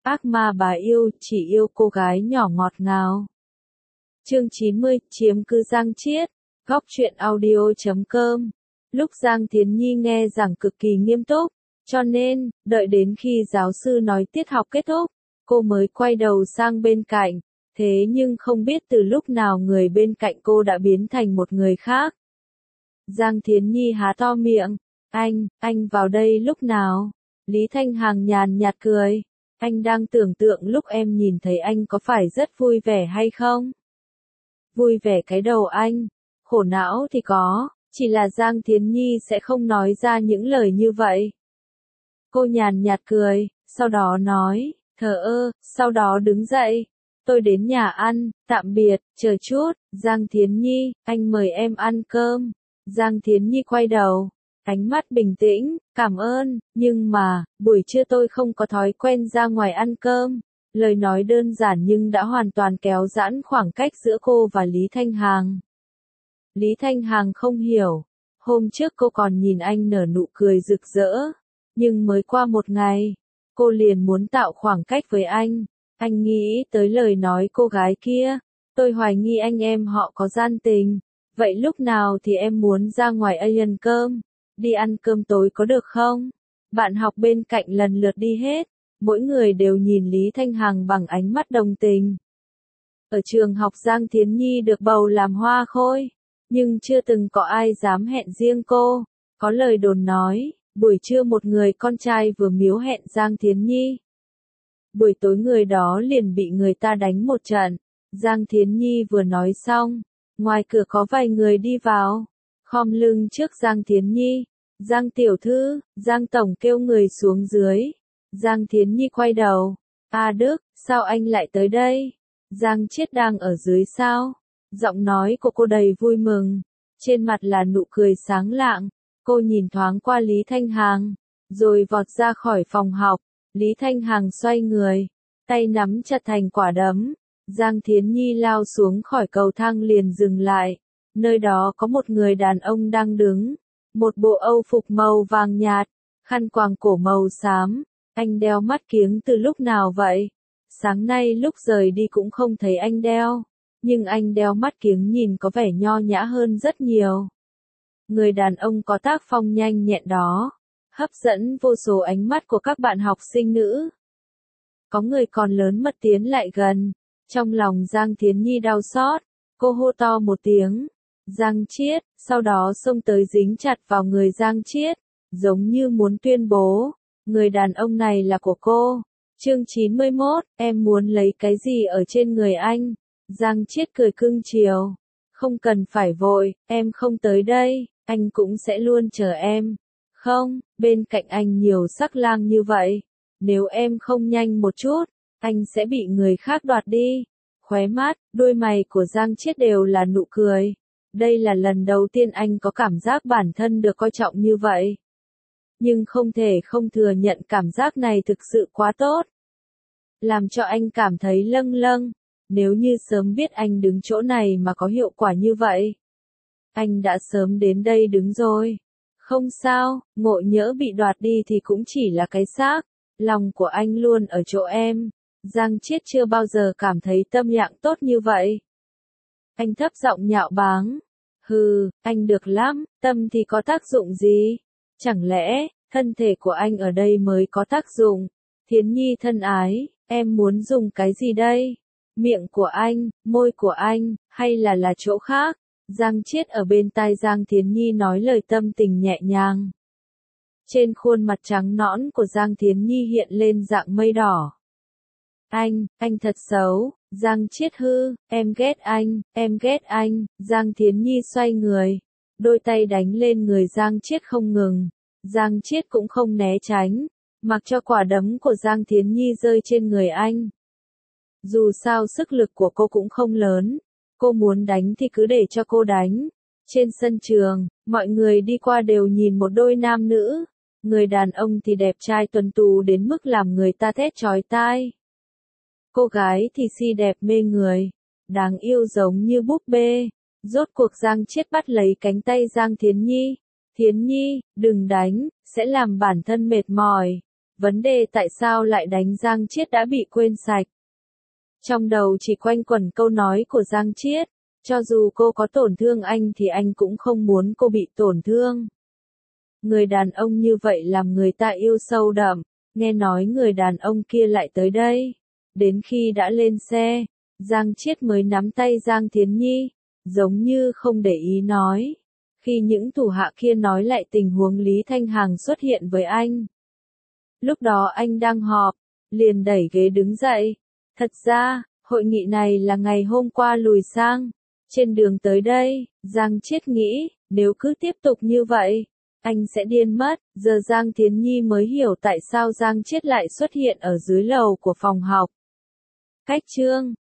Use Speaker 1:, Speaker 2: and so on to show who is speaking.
Speaker 1: Ác ma bà yêu, chỉ yêu cô gái nhỏ ngọt ngào. Chương 90, chiếm cứ Giang Chiết. Góc truyện audio.com. Lúc Giang Thiến Nhi nghe giảng cực kỳ nghiêm túc, cho nên, đợi đến khi giáo sư nói tiết học kết thúc, cô mới quay đầu sang bên cạnh. Thế nhưng không biết từ lúc nào người bên cạnh cô đã biến thành một người khác. Giang Thiến Nhi há to miệng. Anh vào đây lúc nào? Lý Thanh Hằng nhàn nhạt cười. Anh đang tưởng tượng lúc em nhìn thấy anh có phải rất vui vẻ hay không? Vui vẻ cái đầu anh. Khổ não thì có, chỉ là Giang Thiến Nhi sẽ không nói ra những lời như vậy. Cô nhàn nhạt cười, sau đó nói, thờ ơ, sau đó đứng dậy. Tôi đến nhà ăn, tạm biệt, chờ chút, Giang Thiến Nhi, anh mời em ăn cơm. Giang Thiến Nhi quay đầu, ánh mắt bình tĩnh, cảm ơn, nhưng mà, buổi trưa tôi không có thói quen ra ngoài ăn cơm. Lời nói đơn giản nhưng đã hoàn toàn kéo giãn khoảng cách giữa cô và Lý Thanh Hằng. Lý Thanh Hằng không hiểu, hôm trước cô còn nhìn anh nở nụ cười rực rỡ, nhưng mới qua một ngày, cô liền muốn tạo khoảng cách với anh. Anh nghĩ tới lời nói cô gái kia, tôi hoài nghi anh em họ có gian tình. Vậy lúc nào thì em muốn ra ngoài ăn cơm? Đi ăn cơm tối có được không? Bạn học bên cạnh lần lượt đi hết, mỗi người đều nhìn Lý Thanh Hằng bằng ánh mắt đồng tình. Ở trường học Giang Thiến Nhi được bầu làm hoa khôi, nhưng chưa từng có ai dám hẹn riêng cô. Có lời đồn nói, buổi trưa một người con trai vừa miếu hẹn Giang Thiến Nhi. Buổi tối người đó liền bị người ta đánh một trận. Giang Thiến Nhi vừa nói xong, ngoài cửa có vài người đi vào, khom lưng trước Giang Thiến Nhi. Giang tiểu thư, Giang tổng kêu người xuống dưới. Giang Thiến Nhi quay đầu. Đức, sao anh lại tới đây? Giang Chiết đang ở dưới sao? Giọng nói của cô đầy vui mừng, trên mặt là nụ cười sáng lạng. Cô nhìn thoáng qua Lý Thanh Hằng, rồi vọt ra khỏi phòng học. Lý Thanh Hằng xoay người, tay nắm chặt thành quả đấm. Giang Thiến Nhi lao xuống khỏi cầu thang liền dừng lại. Nơi đó có một người đàn ông đang đứng, một bộ âu phục màu vàng nhạt, khăn quàng cổ màu xám. Anh đeo mắt kiếng từ lúc nào vậy? Sáng nay lúc rời đi cũng không thấy anh đeo, nhưng anh đeo mắt kiếng nhìn có vẻ nho nhã hơn rất nhiều. Người đàn ông có tác phong nhanh nhẹn đó, hấp dẫn vô số ánh mắt của các bạn học sinh nữ. Có người còn lớn mật tiến lại gần, trong lòng Giang Thiến Nhi đau xót, cô hô to một tiếng, Giang Chiết, sau đó xông tới dính chặt vào người Giang Chiết, giống như muốn tuyên bố, người đàn ông này là của cô. Chương 91, em muốn lấy cái gì ở trên người anh? Giang Chiết cười cưng chiều, không cần phải vội, em không tới đây, anh cũng sẽ luôn chờ em. Không, bên cạnh anh nhiều sắc lang như vậy, nếu em không nhanh một chút, anh sẽ bị người khác đoạt đi. Khóe mắt, đôi mày của Giang Chiết đều là nụ cười. Đây là lần đầu tiên anh có cảm giác bản thân được coi trọng như vậy. Nhưng không thể không thừa nhận cảm giác này thực sự quá tốt. Làm cho anh cảm thấy lâng lâng. Nếu như sớm biết anh đứng chỗ này mà có hiệu quả như vậy, anh đã sớm đến đây đứng rồi. Không sao, ngộ nhỡ bị đoạt đi thì cũng chỉ là cái xác. Lòng của anh luôn ở chỗ em. Giang Chiết chưa bao giờ cảm thấy tâm trạng tốt như vậy. Anh thấp giọng nhạo báng. Hừ, anh được lắm, tâm thì có tác dụng gì? Chẳng lẽ, thân thể của anh ở đây mới có tác dụng? Thiến Nhi thân ái, em muốn dùng cái gì đây? Miệng của anh, môi của anh, hay là chỗ khác? Giang Chiết ở bên tai Giang Thiến Nhi nói lời tâm tình nhẹ nhàng. Trên khuôn mặt trắng nõn của Giang Thiến Nhi hiện lên dạng mây đỏ. Anh thật xấu. Giang Chiết hư, em ghét anh. Giang Thiến Nhi xoay người, đôi tay đánh lên người Giang Chiết không ngừng. Giang Chiết cũng không né tránh, mặc cho quả đấm của Giang Thiến Nhi rơi trên người anh. Dù sao sức lực của cô cũng không lớn, cô muốn đánh thì cứ để cho cô đánh. Trên sân trường, mọi người đi qua đều nhìn một đôi nam nữ. Người đàn ông thì đẹp trai tuấn tú đến mức làm người ta thét chói tai. Cô gái thì xinh đẹp mê người, đáng yêu giống như búp bê. Rốt cuộc Giang Chiết bắt lấy cánh tay Giang Thiến Nhi. Thiến Nhi, đừng đánh, sẽ làm bản thân mệt mỏi. vấn đề tại sao lại đánh Giang Chiết đã bị quên sạch. Trong đầu chỉ quanh quẩn câu nói của Giang Chiết, cho dù cô có tổn thương anh thì anh cũng không muốn cô bị tổn thương. Người đàn ông như vậy làm người ta yêu sâu đậm, nghe nói người đàn ông kia lại tới đây. Đến khi đã lên xe, Giang Chiết mới nắm tay Giang Thiến Nhi, giống như không để ý nói. Khi những thủ hạ kia nói lại tình huống Lý Thanh Hằng xuất hiện với anh. Lúc đó anh đang họp, liền đẩy ghế đứng dậy. Thật ra, hội nghị này là ngày hôm qua lùi sang. Trên đường tới đây, Giang Chiết nghĩ, nếu cứ tiếp tục như vậy, anh sẽ điên mất. Giờ Giang Thiến Nhi mới hiểu tại sao Giang Chiết lại xuất hiện ở dưới lầu của phòng học. Cách chương